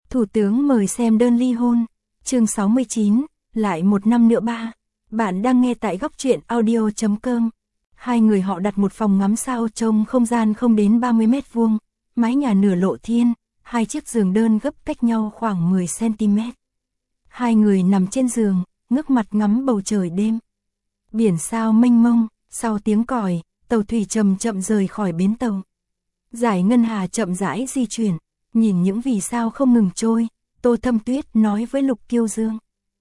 Thủ tướng mời xem đơn ly hôn. Chương 69, lại một năm nữa ba. Bạn đang nghe tại góc truyện audio.com. Hai người họ đặt một phòng ngắm sao trông không gian không đến 30 mét vuông, mái nhà nửa lộ thiên, hai chiếc giường đơn gấp cách nhau khoảng 10 cm. Hai người nằm trên giường, ngước mặt ngắm bầu trời đêm. Biển sao mênh mông, sau tiếng còi, tàu thủy chậm chậm rời khỏi bến tàu. Dải ngân hà chậm rãi di chuyển, nhìn những vì sao không ngừng trôi, Tô Thâm Tuyết nói với Lục Kiêu Dương.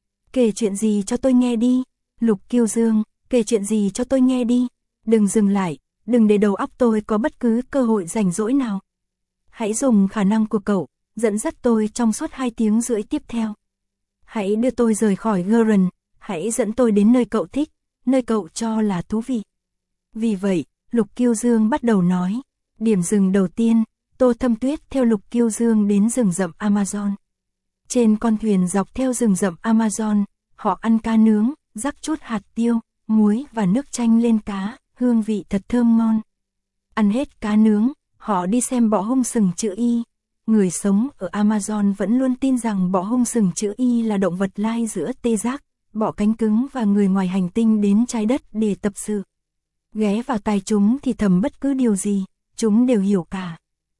Kể chuyện gì cho tôi nghe đi. Lục Kiêu Dương, kể chuyện gì cho tôi nghe đi. Đừng dừng lại, đừng để đầu óc tôi có bất cứ cơ hội rảnh rỗi nào. Hãy dùng khả năng của cậu, dẫn dắt tôi trong suốt 2 tiếng rưỡi tiếp theo. Hãy đưa tôi rời khỏi Gurren, hãy dẫn tôi đến nơi cậu thích, nơi cậu cho là thú vị. Vì vậy, Lục Kiêu Dương bắt đầu nói. Điểm dừng đầu tiên, Tô Thâm Tuyết theo Lục Kiêu Dương đến rừng rậm Amazon. Trên con thuyền dọc theo rừng rậm Amazon, họ ăn cá nướng, rắc chút hạt tiêu, muối và nước chanh lên cá, hương vị thật thơm ngon. Ăn hết cá nướng, họ đi xem bọ hung sừng chữ Y. Người sống ở Amazon vẫn luôn tin rằng bọ hung sừng chữ Y là động vật lai giữa tê giác, bọ cánh cứng và người ngoài hành tinh đến trái đất để tập sự. Ghé vào tai chúng thì thầm bất cứ điều gì, chúng đều hiểu cả.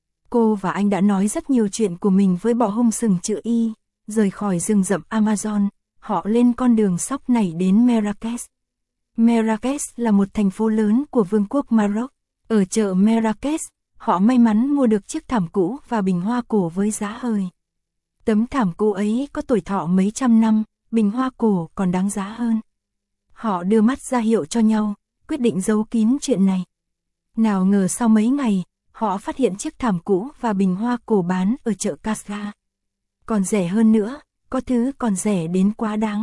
Cô và anh đã nói rất nhiều chuyện của mình với bọ hung sừng chữ Y. Rời khỏi rừng rậm Amazon, họ lên con đường sóc nảy đến Marrakech. Marrakech là một thành phố lớn của Vương quốc Maroc. Ở chợ Marrakech, họ may mắn mua được chiếc thảm cũ và bình hoa cổ với giá hời. Tấm thảm cũ ấy có tuổi thọ mấy trăm năm, bình hoa cổ còn đáng giá hơn. Họ đưa mắt ra hiệu cho nhau, quyết định giấu kín chuyện này. Nào ngờ sau mấy ngày, họ phát hiện chiếc thảm cũ và bình hoa cổ bán ở chợ Kasga. Còn rẻ hơn nữa, có thứ còn rẻ đến quá đáng.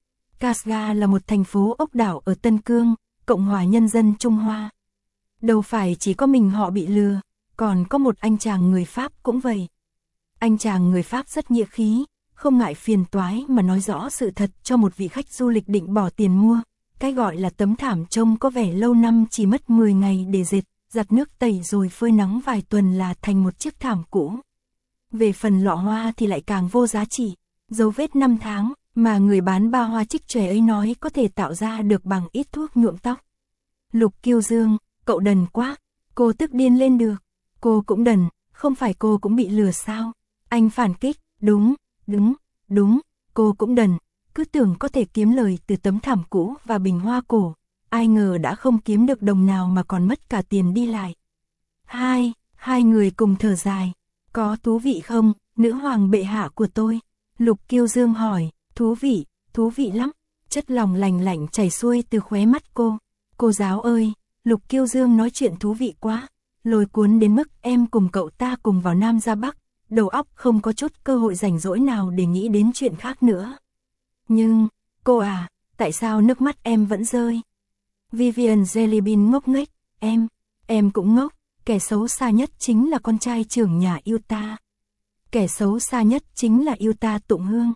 Kasga là một thành phố ốc đảo ở Tân Cương, Cộng hòa Nhân dân Trung Hoa. Đâu phải chỉ có mình họ bị lừa, còn có một anh chàng người Pháp cũng vậy. Anh chàng người Pháp rất nghĩa khí, không ngại phiền toái mà nói rõ sự thật cho một vị khách du lịch định bỏ tiền mua. Cái gọi là tấm thảm trông có vẻ lâu năm chỉ mất 10 ngày để dệt, giặt nước tẩy rồi phơi nắng vài tuần là thành một chiếc thảm cũ. Về phần lọ hoa thì lại càng vô giá trị, dấu vết 5 tháng mà người bán ba hoa trích chòe ấy nói có thể tạo ra được bằng ít thuốc nhuộm tóc. Lục Kiêu Dương, cậu đần quá, cô tức điên lên được. Cô cũng đần, không phải cô cũng bị lừa sao? Anh phản kích, đúng, cô cũng đần, cứ tưởng có thể kiếm lời từ tấm thảm cũ và bình hoa cổ, ai ngờ đã không kiếm được đồng nào mà còn mất cả tiền đi lại. Hai người cùng thở dài. Có thú vị không, nữ hoàng bệ hạ của tôi? Lục Kiêu Dương hỏi. Thú vị lắm. Chất lỏng lành lạnh chảy xuôi từ khóe mắt cô. Cô giáo ơi, Lục Kiêu Dương nói chuyện thú vị quá, lôi cuốn đến mức em cùng cậu ta cùng vào Nam ra Bắc, đầu óc không có chút cơ hội rảnh rỗi nào để nghĩ đến chuyện khác nữa. Nhưng, cô à, tại sao nước mắt em vẫn rơi? Vivian Jellybean ngốc nghếch, em cũng ngốc, kẻ xấu xa nhất chính là con trai trưởng nhà Utah. Kẻ xấu xa nhất chính là Utah tụng hương.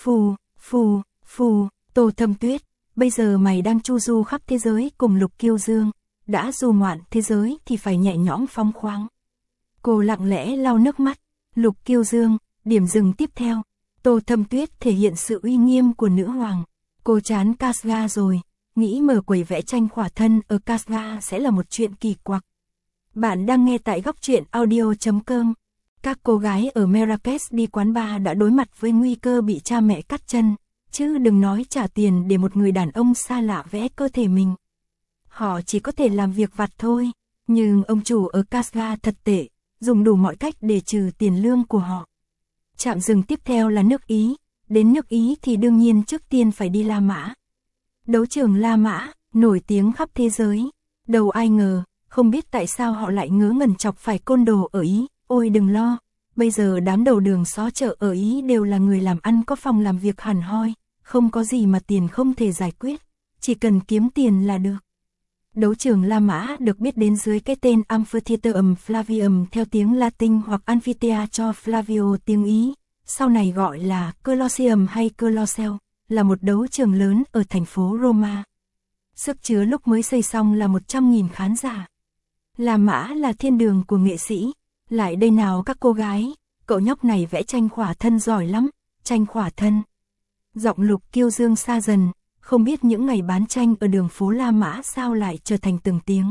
Phù, Tô Thâm Tuyết, bây giờ mày đang chu du khắp thế giới cùng Lục Kiêu Dương, đã du ngoạn thế giới thì phải nhẹ nhõm phóng khoáng. Cô lặng lẽ lau nước mắt. Lục Kiêu Dương, điểm dừng tiếp theo. Tô Thâm Tuyết thể hiện sự uy nghiêm của nữ hoàng. Cô chán Kasga rồi, nghĩ mở quầy vẽ tranh khỏa thân ở Kasga sẽ là một chuyện kỳ quặc. Bạn đang nghe tại góc truyện audio.com. Các cô gái ở Marrakech đi quán bar đã đối mặt với nguy cơ bị cha mẹ cắt chân, chứ đừng nói trả tiền để một người đàn ông xa lạ vẽ cơ thể mình. Họ chỉ có thể làm việc vặt thôi, nhưng ông chủ ở Kasga thật tệ, dùng đủ mọi cách để trừ tiền lương của họ. Trạm dừng tiếp theo là nước Ý, đến nước Ý thì đương nhiên trước tiên phải đi La Mã. Đấu trường La Mã, nổi tiếng khắp thế giới, đâu ai ngờ, không biết tại sao họ lại ngớ ngẩn chọc phải côn đồ ở Ý. Ôi đừng lo, bây giờ đám đầu đường xó chợ ở Ý đều là người làm ăn có phòng làm việc hẳn hoi, không có gì mà tiền không thể giải quyết, chỉ cần kiếm tiền là được. Đấu trường La Mã được biết đến dưới cái tên Amphitheatrum Flavium theo tiếng Latin hoặc Amphitheatro Flavio tiếng Ý, sau này gọi là Colosseum hay Colosseo, là một đấu trường lớn ở thành phố Roma. Sức chứa lúc mới xây xong là 100.000 khán giả. La Mã là thiên đường của nghệ sĩ, lại đây nào các cô gái, cậu nhóc này vẽ tranh khỏa thân giỏi lắm, tranh khỏa thân. Giọng Lục Kiêu Dương xa dần, không biết những ngày bán tranh ở đường phố La Mã sao lại trở thành từng tiếng.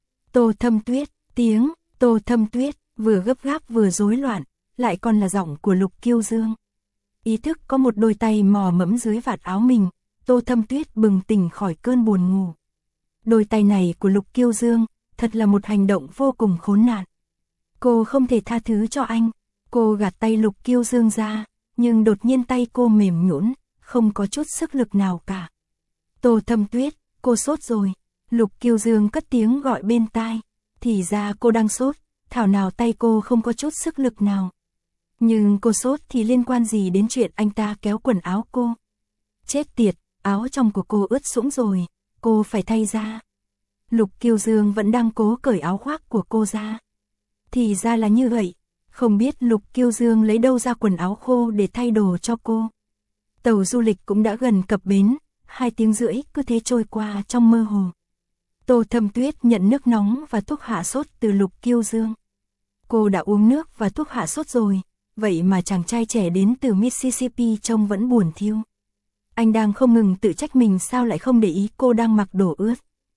Tô Thâm Tuyết, tiếng Tô Thâm Tuyết, vừa gấp gáp vừa rối loạn, lại còn là giọng của Lục Kiêu Dương. Ý thức có một đôi tay mò mẫm dưới vạt áo mình, Tô Thâm Tuyết bừng tỉnh khỏi cơn buồn ngủ. Đôi tay này của Lục Kiêu Dương, thật là một hành động vô cùng khốn nạn. Cô không thể tha thứ cho anh, cô gạt tay Lục Kiêu Dương ra, nhưng đột nhiên tay cô mềm nhũn, không có chút sức lực nào cả. Tô Thâm Tuyết, cô sốt rồi. Lục Kiêu Dương cất tiếng gọi bên tai. Thì ra cô đang sốt, thảo nào tay cô không có chút sức lực nào. Nhưng cô sốt thì liên quan gì đến chuyện anh ta kéo quần áo cô? Chết tiệt, áo trong của cô ướt sũng rồi, cô phải thay ra. Lục Kiêu Dương vẫn đang cố cởi áo khoác của cô ra. Thì ra là như vậy, không biết Lục Kiêu Dương lấy đâu ra quần áo khô để thay đồ cho cô. Tàu du lịch cũng đã gần cập bến, 2 tiếng rưỡi cứ thế trôi qua trong mơ hồ. Tô Thâm Tuyết nhận nước nóng và thuốc hạ sốt từ Lục Kiêu Dương. Cô đã uống nước và thuốc hạ sốt rồi, vậy mà chàng trai trẻ đến từ Mississippi trông vẫn buồn thiu. Anh đang không ngừng tự trách mình sao lại không để ý cô đang mặc đồ ướt.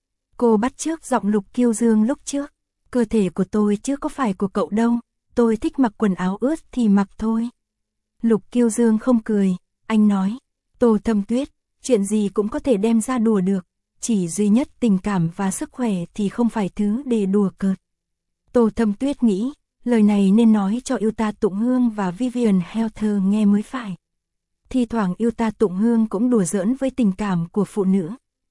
Cô bắt chước giọng Lục Kiêu Dương lúc trước. Cơ thể của tôi chứ có phải của cậu đâu, tôi thích mặc quần áo ướt thì mặc thôi. Lục Kiêu Dương không cười, anh nói, Tô Thâm Tuyết, chuyện gì cũng có thể đem ra đùa được, chỉ duy nhất tình cảm và sức khỏe thì không phải thứ để đùa cợt. Tô Thâm Tuyết nghĩ, lời này nên nói cho Yuta Tụng Hương và Vivian Helter nghe mới phải. Thì thoảng Yuta Tụng Hương cũng đùa giỡn với tình cảm của phụ nữ.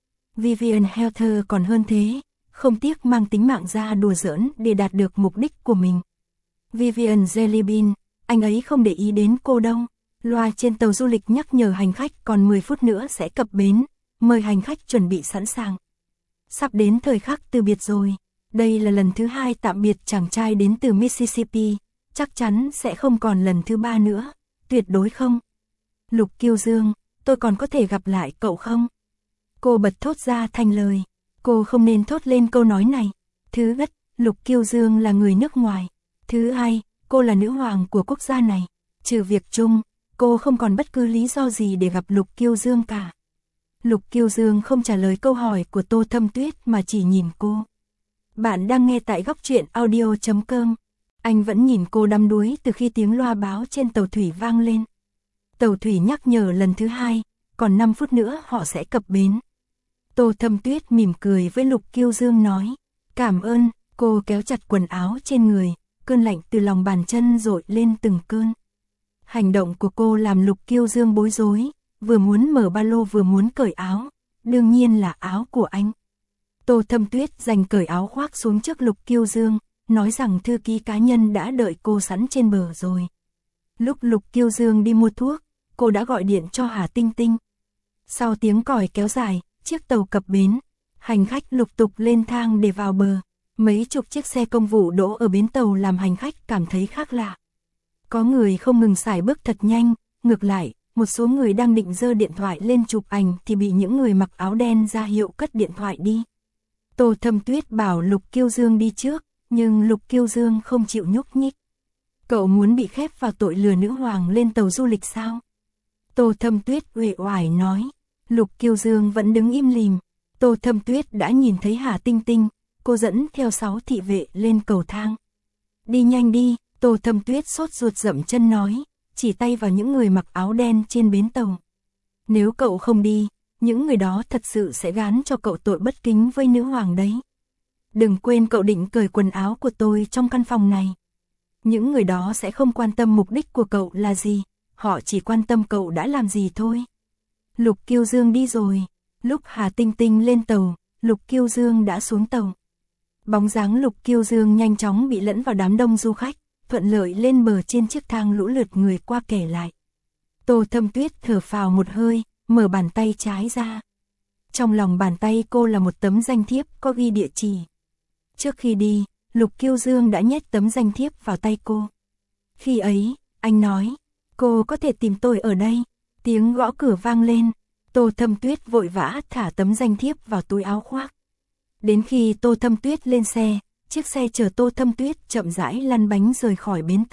Vivian Helter còn hơn thế, không tiếc mang tính mạng ra đùa giỡn để đạt được mục đích của mình. Vivian Jellybean, anh ấy không để ý đến cô đâu. Loa trên tàu du lịch nhắc nhở hành khách còn 10 phút nữa sẽ cập bến, mời hành khách chuẩn bị sẵn sàng. Sắp đến thời khắc từ biệt rồi, đây là lần thứ 2 tạm biệt chàng trai đến từ Mississippi, chắc chắn sẽ không còn lần thứ 3 nữa, tuyệt đối không. Lục Kiêu Dương, tôi còn có thể gặp lại cậu không? Cô bật thốt ra thành lời, cô không nên thốt lên câu nói này. Thứ nhất, Lục Kiêu Dương là người nước ngoài. Thứ hai, cô là nữ hoàng của quốc gia này. Trừ việc chung, cô không còn bất cứ lý do gì để gặp Lục Kiêu Dương cả. Lục Kiêu Dương không trả lời câu hỏi của Tô Thâm Tuyết mà chỉ nhìn cô. Bạn đang nghe tại góc truyện audio.com. Anh vẫn nhìn cô đăm đuối từ khi tiếng loa báo trên tàu thủy vang lên. Tàu thủy nhắc nhở lần thứ 2, còn 5 phút nữa họ sẽ cập bến. Tô Thâm Tuyết mỉm cười với Lục Kiêu Dương nói, cảm ơn. Cô kéo chặt quần áo trên người, cơn lạnh từ lòng bàn chân dội lên từng cơn. Hành động của cô làm Lục Kiêu Dương bối rối, vừa muốn mở ba lô vừa muốn cởi áo, đương nhiên là áo của anh. Tô Thâm Tuyết giành cởi áo khoác xuống trước Lục Kiêu Dương, nói rằng thư ký cá nhân đã đợi cô sẵn trên bờ rồi. Lúc Lục Kiêu Dương đi mua thuốc, cô đã gọi điện cho Hà Tinh Tinh. Sau tiếng còi kéo dài, chiếc tàu cập bến, hành khách lục tục lên thang để vào bờ. Mấy chục chiếc xe công vụ đỗ ở bến tàu làm hành khách cảm thấy khác lạ. Có người không ngừng sải bước thật nhanh, ngược lại, một số người đang định giơ điện thoại lên chụp ảnh thì bị những người mặc áo đen ra hiệu cất điện thoại đi. Tô Thâm Tuyết bảo Lục Kiêu Dương đi trước, nhưng Lục Kiêu Dương không chịu nhúc nhích. Cậu muốn bị khép vào tội lừa nữ hoàng lên tàu du lịch sao? Tô Thâm Tuyết uể oải nói. Lục Kiêu Dương vẫn đứng im lìm. Tô Thâm Tuyết đã nhìn thấy Hà Tinh Tinh, cô dẫn theo 6 thị vệ lên cầu thang. Đi nhanh đi, Tô Thâm Tuyết sốt ruột dậm chân nói, chỉ tay vào những người mặc áo đen trên bến tàu. Nếu cậu không đi, những người đó thật sự sẽ gán cho cậu tội bất kính với nữ hoàng đấy. Đừng quên cậu định cởi quần áo của tôi trong căn phòng này. Những người đó sẽ không quan tâm mục đích của cậu là gì, họ chỉ quan tâm cậu đã làm gì thôi. Lục Kiêu Dương đi rồi, lúc Hà Tinh Tinh lên tàu, Lục Kiêu Dương đã xuống tàu. Bóng dáng Lục Kiêu Dương nhanh chóng bị lẫn vào đám đông du khách, thuận lợi lên bờ trên chiếc thang lũ lượt người qua kẻ lại. Tô Thâm Tuyết thở phào một hơi, mở bàn tay trái ra. Trong lòng bàn tay cô là một tấm danh thiếp có ghi địa chỉ. Trước khi đi, Lục Kiêu Dương đã nhét tấm danh thiếp vào tay cô. Khi ấy, anh nói, cô có thể tìm tôi ở đây. Tiếng gõ cửa vang lên, Tô Thâm Tuyết vội vã thả tấm danh thiếp vào túi áo khoác. Đến khi Tô Thâm Tuyết lên xe, chiếc xe chở Tô Thâm Tuyết chậm rãi lăn bánh rời khỏi bến tàu,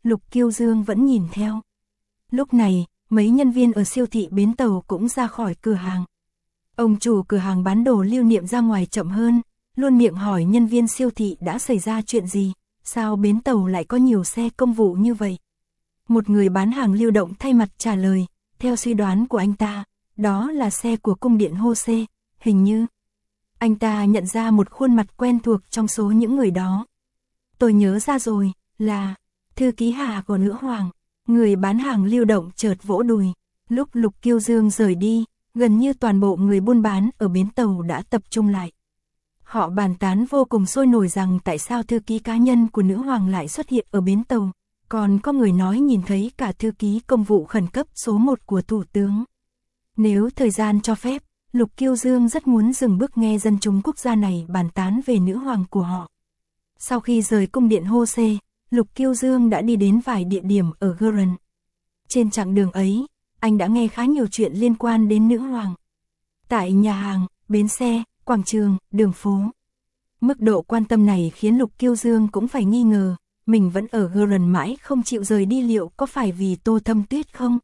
Lục Kiêu Dương vẫn nhìn theo. Lúc này, mấy nhân viên ở siêu thị bến tàu cũng ra khỏi cửa hàng. Ông chủ cửa hàng bán đồ lưu niệm ra ngoài chậm hơn, luôn miệng hỏi nhân viên siêu thị đã xảy ra chuyện gì, sao bến tàu lại có nhiều xe công vụ như vậy. Một người bán hàng lưu động thay mặt trả lời, theo suy đoán của anh ta, đó là xe của cung điện Hô-xê, hình như. Anh ta nhận ra một khuôn mặt quen thuộc trong số những người đó. Tôi nhớ ra rồi, là thư ký Hà của nữ hoàng. Người bán hàng lưu động chợt vỗ đùi. Lúc Lục Kiêu Dương rời đi, gần như toàn bộ người buôn bán ở bến tàu đã tập trung lại. Họ bàn tán vô cùng sôi nổi rằng tại sao thư ký cá nhân của nữ hoàng lại xuất hiện ở bến tàu. Còn có người nói nhìn thấy cả thư ký công vụ khẩn cấp số 1 của thủ tướng. Nếu thời gian cho phép, Lục Kiêu Dương rất muốn dừng bước nghe dân chúng quốc gia này bàn tán về nữ hoàng của họ. Sau khi rời cung điện Hô-xê, Lục Kiêu Dương đã đi đến vài địa điểm ở Guren. Trên chặng đường ấy, anh đã nghe khá nhiều chuyện liên quan đến nữ hoàng. Tại nhà hàng, bến xe, quảng trường, đường phố. Mức độ quan tâm này khiến Lục Kiêu Dương cũng phải nghi ngờ, mình vẫn ở Guren mãi không chịu rời đi liệu có phải vì Tô Thâm Tuyết không?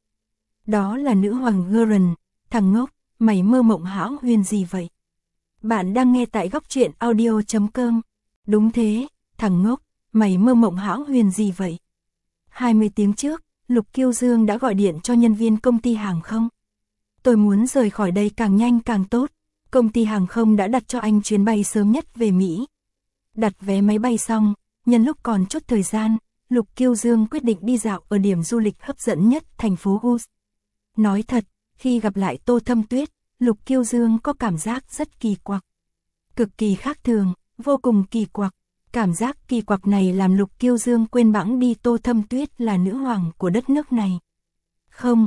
Đó là nữ hoàng Guren, thằng ngốc, mày mơ mộng hão huyền gì vậy? Bạn đang nghe tại góc truyện audio.com. Đúng thế, thằng ngốc, mày mơ mộng hão huyền gì vậy? 20 tiếng trước, Lục Kiêu Dương đã gọi điện cho nhân viên công ty hàng không. Tôi muốn rời khỏi đây càng nhanh càng tốt. Công ty hàng không đã đặt cho anh chuyến bay sớm nhất về Mỹ. Đặt vé máy bay xong, nhân lúc còn chút thời gian, Lục Kiêu Dương quyết định đi dạo ở điểm du lịch hấp dẫn nhất thành phố Gus. Nói thật, khi gặp lại Tô Thâm Tuyết, Lục Kiêu Dương có cảm giác rất kỳ quặc. Cực kỳ khác thường, vô cùng kỳ quặc. Cảm giác kỳ quặc này làm Lục Kiêu Dương quên bẵng đi Tô Thâm Tuyết là nữ hoàng của đất nước này. Không,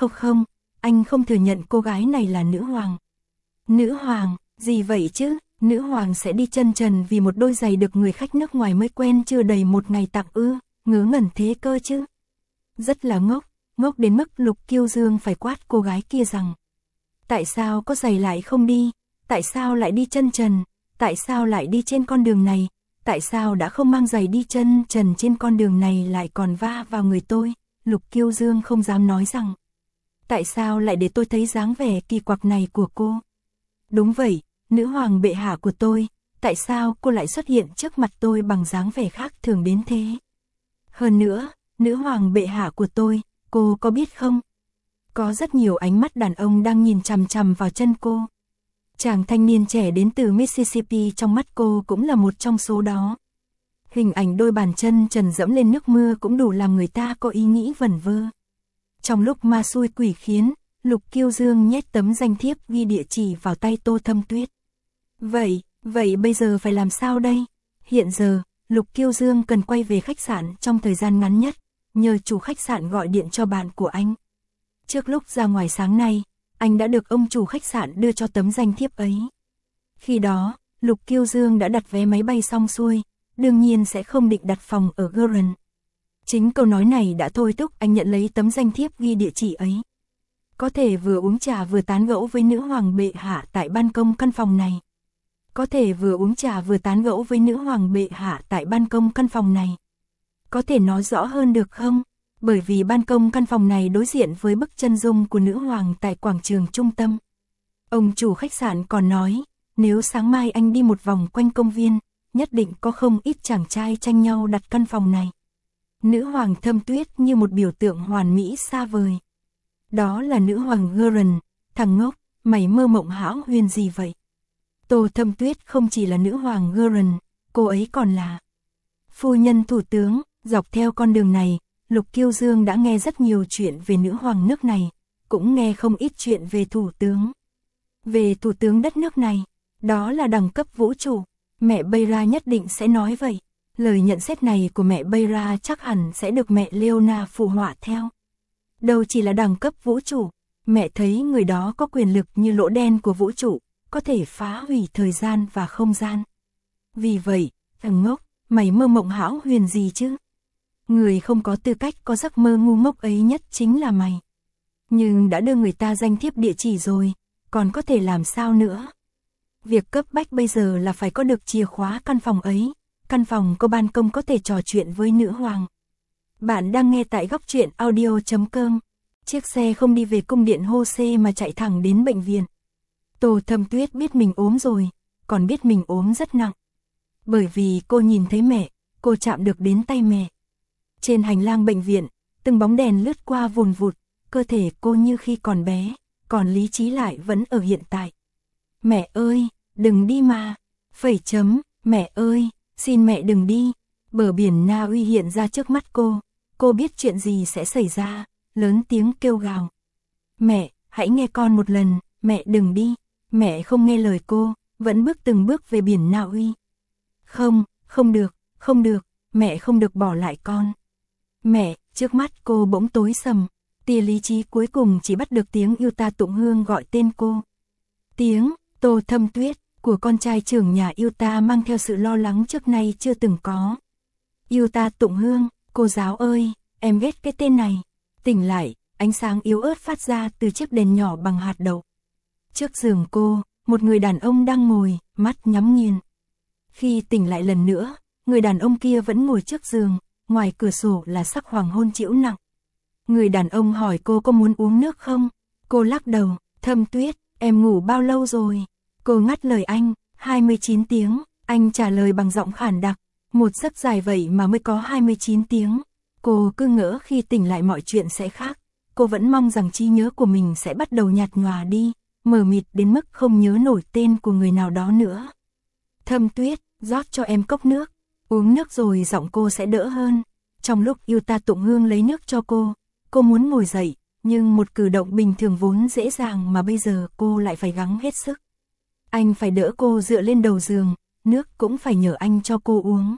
anh không thừa nhận cô gái này là nữ hoàng. Nữ hoàng, gì vậy chứ? Nữ hoàng sẽ đi chân trần vì một đôi giày được người khách nước ngoài mới quen chưa đầy một ngày tặng ư, ngớ ngẩn thế cơ chứ. Rất là ngốc, ngốc đến mức Lục Kiêu Dương phải quát cô gái kia rằng. Tại sao có giày lại không đi? Tại sao lại đi chân trần? Tại sao lại đi trên con đường này? Tại sao đã không mang giày đi chân trần trên con đường này lại còn va vào người tôi? Lục Kiêu Dương không dám nói rằng. Tại sao lại để tôi thấy dáng vẻ kỳ quặc này của cô? Đúng vậy, nữ hoàng bệ hạ của tôi, tại sao cô lại xuất hiện trước mặt tôi bằng dáng vẻ khác thường đến thế? Hơn nữa, nữ hoàng bệ hạ của tôi, cô có biết không? Có rất nhiều ánh mắt đàn ông đang nhìn chằm chằm vào chân cô. Chàng thanh niên trẻ đến từ Mississippi trong mắt cô cũng là một trong số đó. Hình ảnh đôi bàn chân trần dẫm lên nước mưa cũng đủ làm người ta có ý nghĩ vẩn vơ. Trong lúc ma xui quỷ khiến, Lục Kiêu Dương nhét tấm danh thiếp ghi địa chỉ vào tay Tô Thâm Tuyết. Vậy bây giờ phải làm sao đây? Hiện giờ, Lục Kiêu Dương cần quay về khách sạn trong thời gian ngắn nhất, nhờ chủ khách sạn gọi điện cho bạn của anh. Trước lúc ra ngoài sáng nay, anh đã được ông chủ khách sạn đưa cho tấm danh thiếp ấy. Khi đó, Lục Kiêu Dương đã đặt vé máy bay xong xuôi, đương nhiên sẽ không định đặt phòng ở Guren. Chính câu nói này đã thôi thúc anh nhận lấy tấm danh thiếp ghi địa chỉ ấy. Có thể vừa uống trà vừa tán gẫu với nữ hoàng bệ hạ tại ban công căn phòng này. Có thể vừa uống trà vừa tán gẫu với nữ hoàng bệ hạ tại ban công căn phòng này. Có thể nói rõ hơn được không? Bởi vì ban công căn phòng này đối diện với bức chân dung của nữ hoàng tại quảng trường trung tâm. Ông chủ khách sạn còn nói, nếu sáng mai anh đi một vòng quanh công viên, nhất định có không ít chàng trai tranh nhau đặt căn phòng này. Nữ hoàng Thâm Tuyết như một biểu tượng hoàn mỹ xa vời. Đó là nữ hoàng Guren, thằng ngốc, mày mơ mộng hão huyền gì vậy? Tô Thâm Tuyết không chỉ là nữ hoàng Guren, cô ấy còn là phu nhân thủ tướng. Dọc theo con đường này, Lục Kiêu Dương đã nghe rất nhiều chuyện về nữ hoàng nước này, cũng nghe không ít chuyện về thủ tướng. Về thủ tướng đất nước này, đó là đẳng cấp vũ trụ, mẹ Beira nhất định sẽ nói vậy. Lời nhận xét này của mẹ Beira chắc hẳn sẽ được mẹ Leona phụ họa theo. Đâu chỉ là đẳng cấp vũ trụ, mẹ thấy người đó có quyền lực như lỗ đen của vũ trụ, có thể phá hủy thời gian và không gian. Vì vậy, thằng ngốc, mày mơ mộng hão huyền gì chứ? Người không có tư cách có giấc mơ ngu ngốc ấy nhất chính là mày. Nhưng đã đưa người ta danh thiếp địa chỉ rồi, còn có thể làm sao nữa? Việc cấp bách bây giờ là phải có được chìa khóa căn phòng ấy, căn phòng có ban công có thể trò chuyện với nữ hoàng. Bạn đang nghe tại góc truyện audio.com. Chiếc xe không đi về cung điện Hô-xê mà chạy thẳng đến bệnh viện. Tô Thâm Tuyết biết mình ốm rồi, còn biết mình ốm rất nặng. Bởi vì cô nhìn thấy mẹ, cô chạm được đến tay mẹ. Trên hành lang bệnh viện, từng bóng đèn lướt qua vùn vụt, cơ thể cô như khi còn bé, còn lý trí lại vẫn ở hiện tại. Mẹ ơi, đừng đi mà. Mẹ ơi, xin mẹ đừng đi. Bờ biển Na Uy hiện ra trước mắt cô biết chuyện gì sẽ xảy ra, lớn tiếng kêu gào. Mẹ, hãy nghe con một lần, mẹ đừng đi. Mẹ không nghe lời cô, vẫn bước từng bước về biển Na Uy. Không được, mẹ không được bỏ lại con. Mẹ, trước mắt cô bỗng tối sầm, tia lý trí cuối cùng chỉ bắt được tiếng yêu ta tụng hương gọi tên cô. Tiếng Tô Thâm Tuyết của con trai trưởng nhà yêu ta mang theo sự lo lắng trước nay chưa từng có. Yêu ta tụng hương, cô giáo ơi, em ghét cái tên này. Tỉnh lại, ánh sáng yếu ớt phát ra từ chiếc đèn nhỏ bằng hạt đậu. Trước giường cô, một người đàn ông đang ngồi, mắt nhắm nghiền. Khi tỉnh lại lần nữa, người đàn ông kia vẫn ngồi trước giường, ngoài cửa sổ là sắc hoàng hôn trĩu nặng. Người đàn ông hỏi cô có muốn uống nước không? Cô lắc đầu. Thâm Tuyết, em ngủ bao lâu rồi? Cô ngắt lời anh. 29 tiếng, anh trả lời bằng giọng khản đặc. Một giấc dài vậy mà mới có 29 tiếng. Cô cứ ngỡ khi tỉnh lại mọi chuyện sẽ khác. Cô vẫn mong rằng trí nhớ của mình sẽ bắt đầu nhạt nhòa đi, mờ mịt đến mức không nhớ nổi tên của người nào đó nữa. Thâm Tuyết, rót cho em cốc nước. Uống nước rồi giọng cô sẽ đỡ hơn. Trong lúc yêu ta tụng hương lấy nước cho cô muốn ngồi dậy, nhưng một cử động bình thường vốn dễ dàng mà bây giờ cô lại phải gắng hết sức. Anh phải đỡ cô dựa lên đầu giường, nước cũng phải nhờ anh cho cô uống.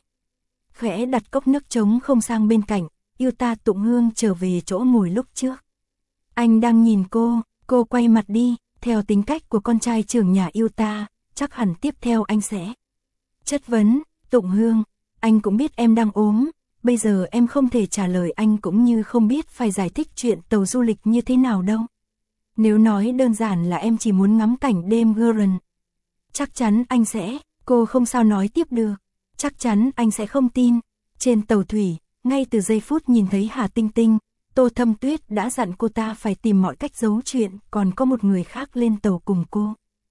Khẽ đặt cốc nước trống không sang bên cạnh, yêu ta tụng hương trở về chỗ ngồi lúc trước. Anh đang nhìn cô quay mặt đi, theo tính cách của con trai trưởng nhà yêu ta, chắc hẳn tiếp theo anh sẽ chất vấn. Tụng hương, anh cũng biết em đang ốm, bây giờ em không thể trả lời anh cũng như không biết phải giải thích chuyện tàu du lịch như thế nào đâu. Nếu nói đơn giản là em chỉ muốn ngắm cảnh đêm Guernsey, chắc chắn anh sẽ, cô không sao nói tiếp được, chắc chắn anh sẽ không tin. Trên tàu thủy, ngay từ giây phút nhìn thấy Hà Tinh Tinh, Tô Thâm Tuyết đã dặn cô ta phải tìm mọi cách giấu chuyện còn có một người khác lên tàu cùng cô.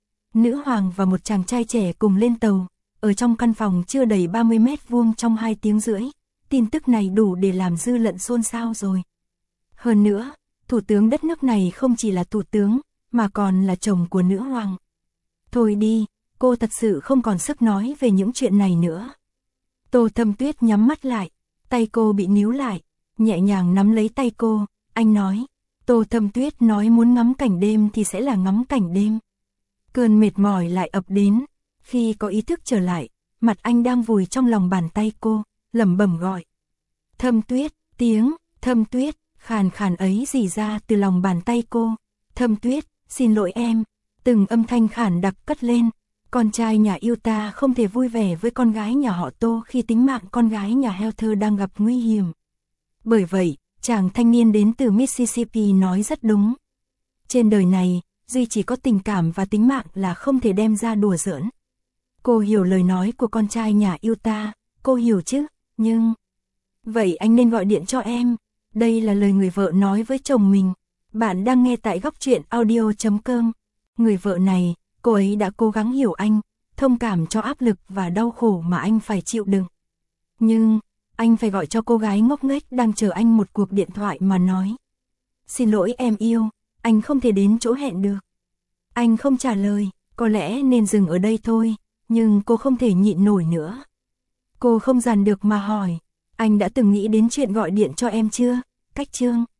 Nữ hoàng và một chàng trai trẻ cùng lên tàu, ở trong căn phòng chưa đầy 30 mét vuông trong 2 tiếng rưỡi. Tin tức này đủ để làm dư luận xôn xao rồi. Hơn nữa, thủ tướng đất nước này không chỉ là thủ tướng, mà còn là chồng của nữ hoàng. Thôi đi, cô thật sự không còn sức nói về những chuyện này nữa. Tô Thâm Tuyết nhắm mắt lại, tay cô bị níu lại, nhẹ nhàng nắm lấy tay cô, anh nói. Tô Thâm Tuyết nói muốn ngắm cảnh đêm thì sẽ là ngắm cảnh đêm. Cơn mệt mỏi lại ập đến, khi có ý thức trở lại, mặt anh đang vùi trong lòng bàn tay cô, lẩm bẩm gọi. Thâm Tuyết, tiếng Thâm Tuyết khàn khàn ấy rỉ ra từ lòng bàn tay cô. Thâm Tuyết, xin lỗi em. Từng âm thanh khản đặc cất lên. Con trai nhà yêu ta không thể vui vẻ với con gái nhà họ Tô khi tính mạng con gái nhà Heather đang gặp nguy hiểm. Bởi vậy, chàng thanh niên đến từ Mississippi nói rất đúng. Trên đời này, duy chỉ có tình cảm và tính mạng là không thể đem ra đùa giỡn. Cô hiểu lời nói của con trai nhà yêu ta, cô hiểu chứ, nhưng... Vậy anh nên gọi điện cho em. Đây là lời người vợ nói với chồng mình. Bạn đang nghe tại góc truyện audio.com. Người vợ này, cô ấy đã cố gắng hiểu anh, thông cảm cho áp lực và đau khổ mà anh phải chịu đựng. Nhưng, anh phải gọi cho cô gái ngốc nghếch đang chờ anh một cuộc điện thoại mà nói. Xin lỗi em yêu, anh không thể đến chỗ hẹn được. Anh không trả lời, có lẽ nên dừng ở đây thôi, nhưng cô không thể nhịn nổi nữa. Cô không dằn được mà hỏi, anh đã từng nghĩ đến chuyện gọi điện cho em chưa? Cách Trương.